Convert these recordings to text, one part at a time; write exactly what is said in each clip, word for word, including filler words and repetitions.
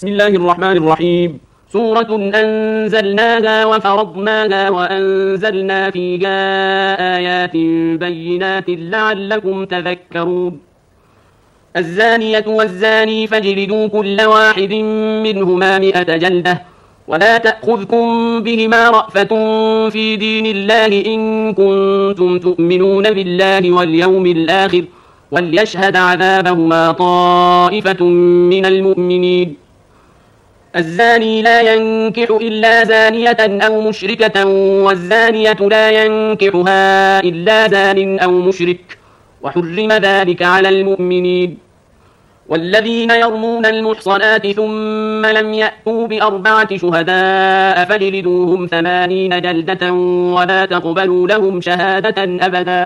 بسم الله الرحمن الرحيم. سورة أنزلناها وفرضناها وأنزلنا فيها آيات بينات لعلكم تذكرون. الزانية والزاني فاجلدوا كل واحد منهما مئة جلدة ولا تأخذكم بهما رأفة في دين الله إن كنتم تؤمنون بالله واليوم الآخر وليشهد عذابهما طائفة من المؤمنين. الزاني لا ينكح إلا زانية أو مشركة والزانية لا ينكحها إلا زان أو مشرك وحرم ذلك على المؤمنين. والذين يرمون المحصنات ثم لم يأتوا بأربعة شهداء فاجلدوهم ثمانين جلدة ولا تقبلوا لهم شهادة أبدا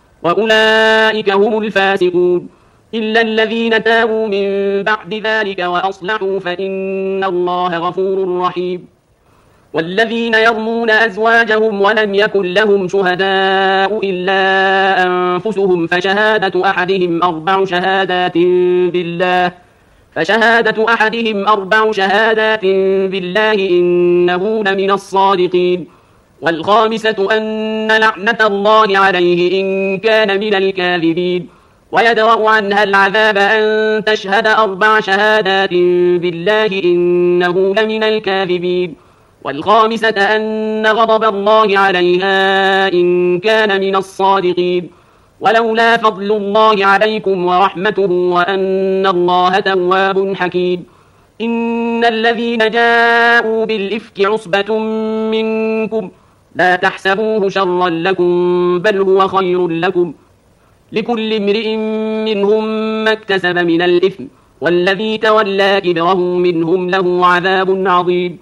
وأولئك هم الفاسقون إلا الذين تابوا من بعد ذلك وأصلحوا فإن الله غفور رحيم. والذين يرمون أزواجهم ولم يكن لهم شهداء إلا أنفسهم فشهادة أحدهم أربع شهادات بالله فشهادة أحدهم أربع شهادات بالله إنه لمن الصادقين. والخامسة أن لعنة الله عليه إن كان من الكاذبين ويدرأ عنها العذاب أن تشهد أربع شهادات بالله إنه لمن الكاذبين. والخامسة أن غضب الله عليها إن كان من الصادقين. ولولا فضل الله عليكم ورحمته وأن الله تواب حكيم. إن الذين جاءوا بالإفك عصبة منكم لا تحسبوه شرا لكم بل هو خير لكم لكل امرئ منهم ما اكتسب من الإثم والذي تولى كبره منهم له عذاب عظيم.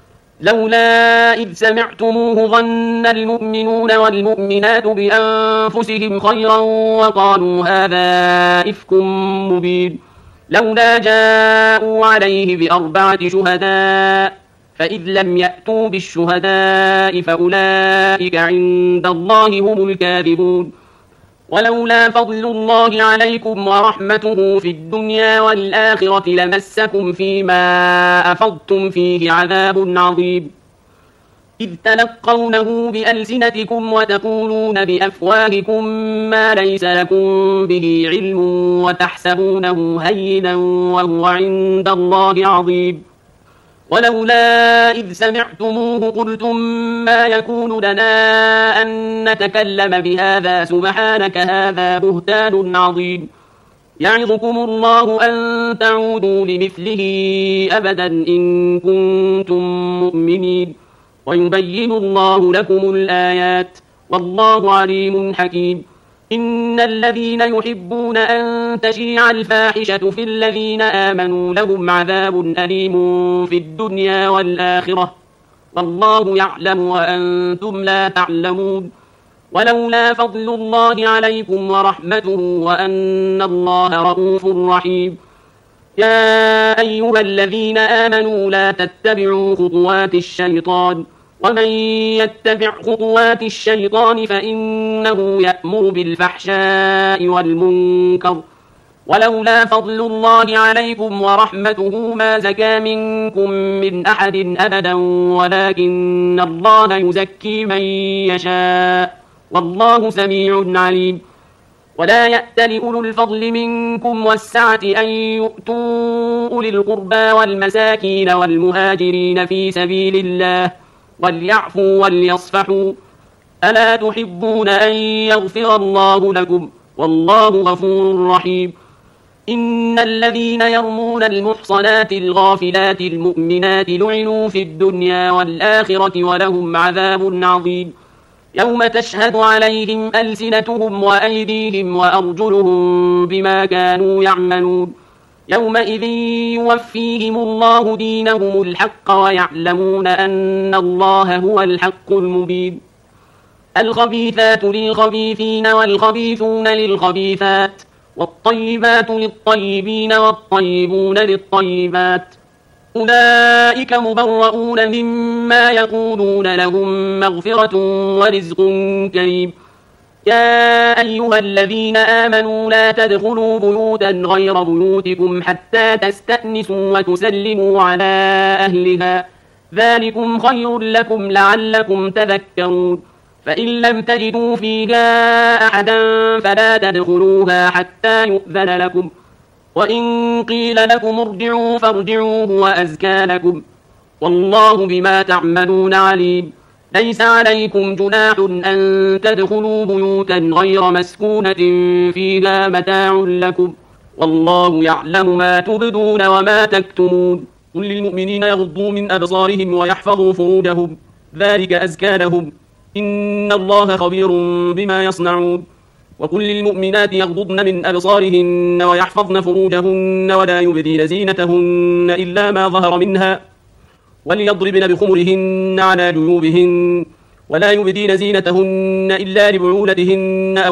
لولا إذ سمعتموه ظن المؤمنون والمؤمنات بأنفسهم خيرا وقالوا هذا إفك مبين لولا جاءوا عليه بأربعة شهداء فإذ لم يأتوا بالشهداء فأولئك عند الله هم الكاذبون. ولولا فضل الله عليكم ورحمته في الدنيا والآخرة لمسكم فيما أفضتم فيه عذاب عظيم إذ تلقونه بألسنتكم وتقولون بأفواهكم ما ليس لكم به علم وتحسبونه هينا وهو عند الله عظيم. ولولا إذ سمعتموه قلتم ما يكون لنا أن نتكلم بهذا سبحانك هذا بهتان عظيم يعظكم الله أن تعودوا لمثله أبدا إن كنتم مؤمنين ويبين الله لكم الآيات والله عليم حكيم. إن الذين يحبون أن تشيع الفاحشة في الذين آمنوا لهم عذاب أليم في الدنيا والآخرة والله يعلم وأنتم لا تعلمون. ولولا فضل الله عليكم ورحمته وأن الله رؤوف رحيم. يا أيها الذين آمنوا لا تتبعوا خطوات الشيطان ومن يتبع خطوات الشيطان فإنه يأمر بالفحشاء والمنكر ولولا فضل الله عليكم ورحمته ما زكى منكم من أحد أبدا ولكن الله يزكي من يشاء والله سميع عليم. ولا يأتل أولو الفضل منكم والسعة أن يؤتوا أولي القربى والمساكين والمهاجرين في سبيل الله وليعفوا وليصفحوا ألا تحبون أن يغفر الله لكم والله غفور رحيم. إن الذين يرمون المحصنات الغافلات المؤمنات لعنوا في الدنيا والآخرة ولهم عذاب عظيم يوم تشهد عليهم ألسنتهم وأيديهم وأرجلهم بما كانوا يعملون يومئذ يوفيهم الله دينهم الحق ويعلمون أن الله هو الحق المبين. الخبيثات للخبيثين والخبيثون للخبيثات والطيبات للطيبين والطيبون للطيبات أولئك مبرؤون مما يقولون لهم مغفرة ورزق كريم. يا أيها الذين آمنوا لا تدخلوا بيوتا غير بيوتكم حتى تستأنسوا وتسلموا على أهلها ذلكم خير لكم لعلكم تذكرون فإن لم تجدوا فيها أحدا فلا تدخلوها حتى يؤذن لكم وإن قيل لكم ارجعوا فارجعوا هو أزكى لكم والله بما تعملون عليم ليس عليكم جناح أن تدخلوا بيوتا غير مسكونة فيها متاع لكم والله يعلم ما تبدون وما تكتمون قل للمؤمنين يغضوا من أبصارهم ويحفظوا فروجهم ذلك أزكى لهم إن الله خبير بما يصنعون وقل للمؤمنات يغضضن من أبصارهن ويحفظن فروجهن ولا يبدين زينتهن إلا ما ظهر منها وليضربن بخمرهن على جيوبهن ولا يبدين زينتهن إلا لبعولتهن أو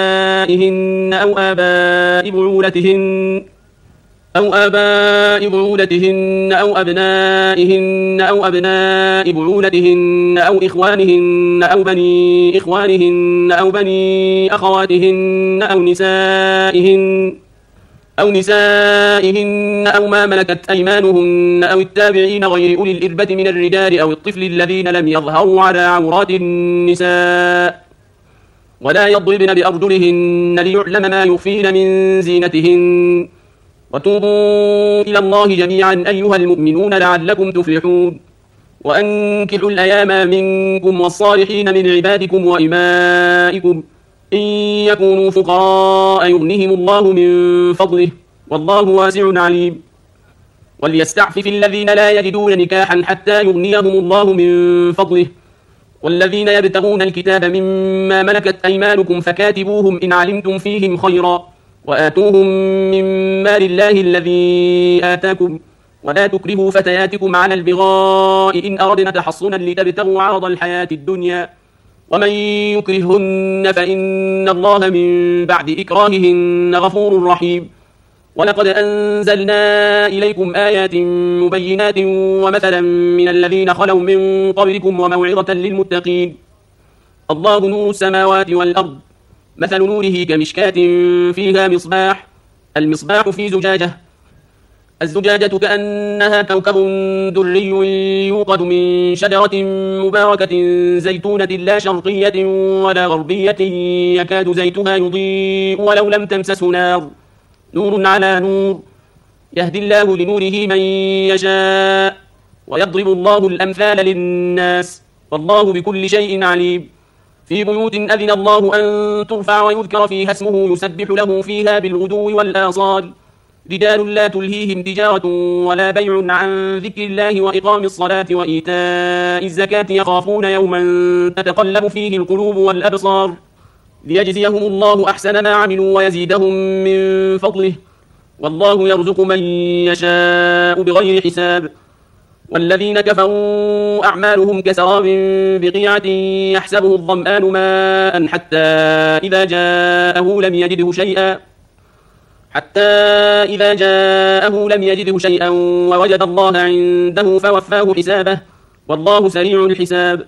آبائهن أو آباء بعولتهن أو آباء بعولتهن أو أبنائهن أو أبناء بعولتهن أو إخوانهن أو بني إخوانهن أو بني أخواتهن أو نسائهن أو نسائهن أو ما ملكت أيمانهن أو التابعين غير أولي الإربة من الرجال أو الطفل الذين لم يظهروا على عورات النساء ولا يضربن بأرجلهن ليعلم ما يخفين من زينتهن وتوبوا إلى الله جميعا أيها المؤمنون لعلكم تفلحون وأنكحوا الأيام منكم والصالحين من عبادكم وإمائكم إن يكونوا فقراء يغنهم الله من فضله والله واسع عليم وليستعفف الذين لا يجدون نكاحا حتى يغنيهم الله من فضله والذين يبتغون الكتاب مما ملكت أيمانكم فكاتبوهم إن علمتم فيهم خيرا وآتوهم من مال الله الذي آتاكم ولا تكرهوا فتياتكم على البغاء إن أردنا تحصنا لتبتغوا عرض الحياة الدنيا ومن يكرهن فإن الله من بعد إكراههن غفور رحيم ولقد أنزلنا إليكم آيات مبينات ومثلا من الذين خلوا من قبلكم وموعظة للمتقين الله نور السماوات والأرض مثل نوره كمشكاة فيها مصباح المصباح في زجاجة الزجاجة كأنها كوكب دري يوقد من شجرة مباركة زيتونة لا شرقية ولا غربية يكاد زيتها يضيء ولو لم تمسسه نار نور على نور يهدي الله لنوره من يشاء ويضرب الله الأمثال للناس والله بكل شيء عليم في بيوت أذن الله أن ترفع ويذكر فيها اسمه يسبح له فيها بالغدو والآصال رجال لا تلهيهم تجارة ولا بيع عن ذكر الله وإقام الصلاة وإيتاء الزكاة يخافون يوما تتقلب فيه القلوب والأبصار ليجزيهم الله أحسن ما عملوا ويزيدهم من فضله والله يرزق من يشاء بغير حساب والذين كفروا أعمالهم كسراب بقيعة يحسبه الظمآن ماء حتى إذا جاءه لم يجده شيئا حتى إذا جاءه لم يجده شيئا ووجد الله عنده فوفاه حسابه والله سريع الحساب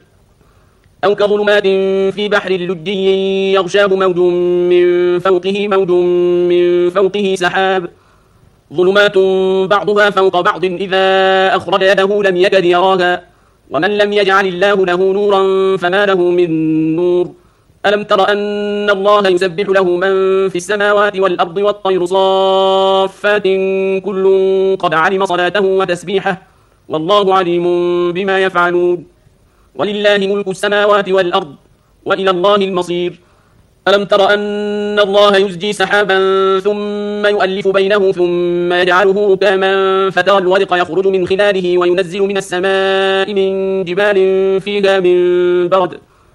أو كظلمات في بحر لجي يغشاه موج من فوقه موج من فوقه سحاب ظلمات بعضها فوق بعض إذا أخرج يده لم يكد يراها ومن لم يجعل الله له نورا فما له من نور ألم تر أن الله يسبح له من في السماوات والأرض والطير صافات كل قد علم صلاته وتسبيحه والله عليم بما يفعلون ولله ملك السماوات والأرض وإلى الله المصير ألم تر أن الله يزجي سحابا ثم يؤلف بينه ثم يجعله ركاما فترى الودق يخرج من خلاله وينزل من السماء من جبال فيها من برد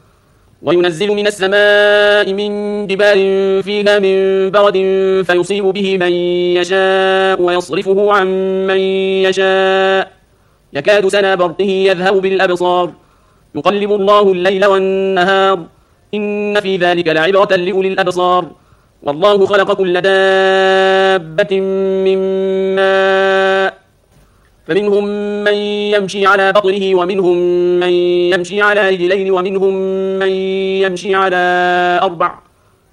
وينزل من السماء من جبال فيها من برد فيصيب به من يشاء ويصرفه عن من يشاء يكاد سنا برقه يذهب بالأبصار يقلب الله الليل والنهار إن في ذلك لعبرة لأولي الأبصار والله خلق كل دابة من ماء فمنهم من يمشي على بطنه ومنهم من يمشي على رجلين ومنهم من يمشي على أربع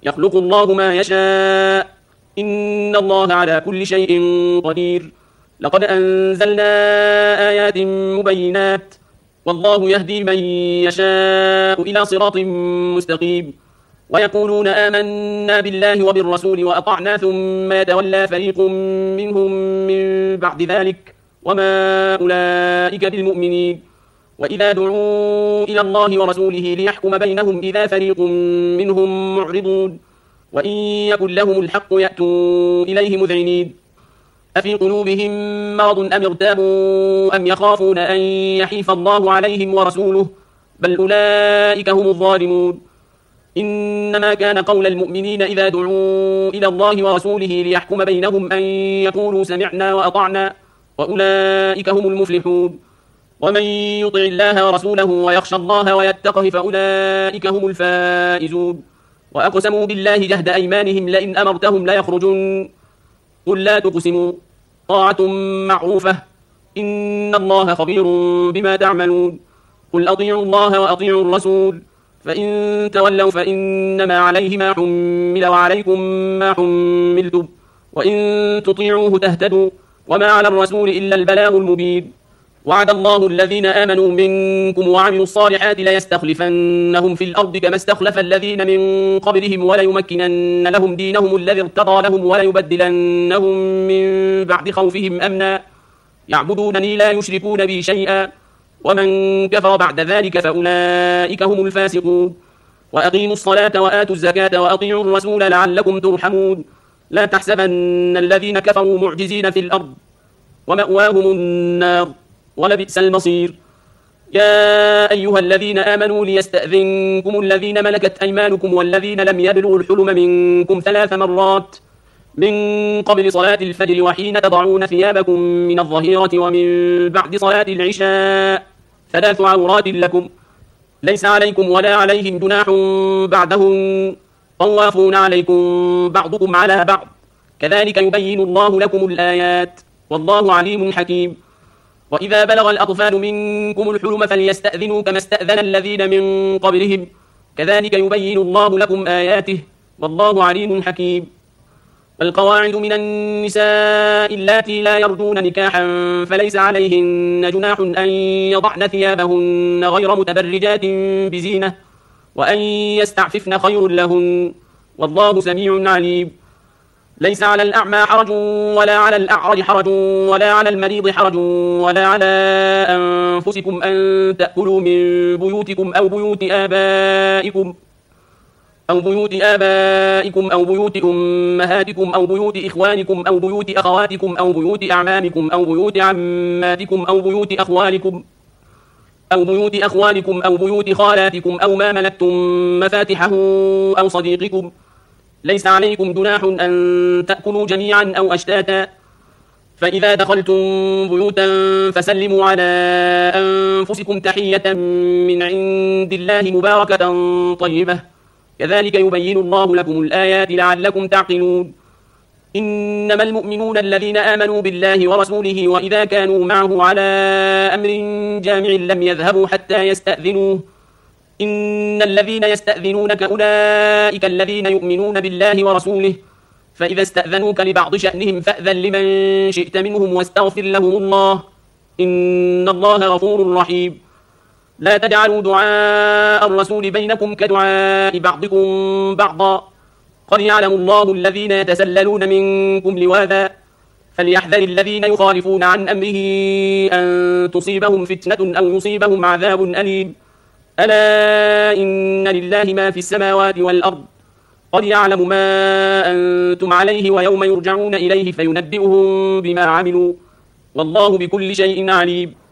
يخلق الله ما يشاء إن الله على كل شيء قدير لقد أنزلنا آيات مبينات والله يهدي من يشاء إلى صراط مستقيم ويقولون آمنا بالله وبالرسول وأطعنا ثم يتولى فريق منهم من بعد ذلك وما أولئك بالمؤمنين وإذا دعوا إلى الله ورسوله ليحكم بينهم إذا فريق منهم معرضون وإن يكن لهم الحق يأتوا إليه مذعنين أفي قلوبهم مرض أم ارتابوا أم يخافون أن يحيف الله عليهم ورسوله بل أولئك هم الظالمون إنما كان قول المؤمنين إذا دعوا إلى الله ورسوله ليحكم بينهم أن يقولوا سمعنا وأطعنا وأولئك هم المفلحون ومن يطع الله ورسوله ويخشى الله ويتقه فأولئك هم الفائزون وأقسموا بالله جهد أيمانهم لئن أمرتهم ليخرجون قل لا تقسموا طاعة معروفة إن الله خبير بما تعملون قل أطيعوا الله وأطيعوا الرسول فإن تولوا فإنما عليه ما حمل وعليكم ما حملتم وإن تطيعوه تهتدوا وما على الرسول إلا البلاغ المبين وعد الله الذين آمنوا منكم وعملوا الصالحات ليستخلفنهم في الأرض كما استخلف الذين من قبلهم وليمكنن لهم دينهم الذي ارتضى لهم وليبدلنهم من بعد خوفهم أمنا يعبدونني لا يشركون بي شيئا ومن كفر بعد ذلك فأولئك هم الفاسقون وأقيموا الصلاة وآتوا الزكاة وأطيعوا الرسول لعلكم ترحمون لا تحسبن الذين كفروا معجزين في الأرض ومأواهم النار ولبئس المصير يا أيها الذين آمنوا ليستأذنكم الذين ملكت أيمانكم والذين لم يبلغوا الحلم منكم ثلاث مرات من قبل صلاة الفجر وحين تضعون ثيابكم من الظهيرة ومن بعد صلاة العشاء ثلاث عورات لكم ليس عليكم ولا عليهم جناح بعدهم طوافون عليكم بعضكم على بعض كذلك يبين الله لكم الآيات والله عليم حكيم وإذا بلغ الأطفال منكم الحلم فليستأذنوا كما استأذن الذين من قبلهم كذلك يبين الله لكم آياته والله عليم حكيم القواعد من النساء اللاتي لا يرجون نكاحا فليس عليهن جناح أن يضعن ثيابهن غير متبرجات بزينة وأن يستعففن خير لهن والله سميع عليم ليس على الأعمى حرج ولا على الأعرج حرج ولا على المريض حرج ولا على أنفسكم أن تأكلوا من بيوتكم أو بيوت آبائكم أو بيوت آبائكم أو بيوت أمهاتكم أو بيوت إخوانكم أو بيوت أخواتكم أو بيوت أعمامكم أو بيوت عماتكم أو بيوت أخوالكم أو بيوت أخوالكم أو بيوت خالاتكم أو ما ملكتم مفاتحه أو صديقكم ليس عليكم جناح أن تأكلوا جميعا أو أشتاتا فإذا دخلتم بيوتا فسلموا على أنفسكم تحية من عند الله مباركة طيبة كذلك يبين الله لكم الآيات لعلكم تعقلون إنما المؤمنون الذين آمنوا بالله ورسوله وإذا كانوا معه على أمر جامع لم يذهبوا حتى يستأذنوه إن الذين يستأذنونك أولئك الذين يؤمنون بالله ورسوله فإذا استأذنوك لبعض شأنهم فأذن لمن شئت منهم واستغفر لهم الله إن الله غفور رحيم لا تجعلوا دعاء الرسول بينكم كدعاء بعضكم بعضا قد يعلم الله الذين يتسللون منكم لواذا فليحذر الذين يخالفون عن أمره أن تصيبهم فتنة أو يصيبهم عذاب أليم ألا إن لله ما في السماوات والأرض قد يعلم ما أنتم عليه ويوم يرجعون إليه فينبئهم بما عملوا والله بكل شيء عليم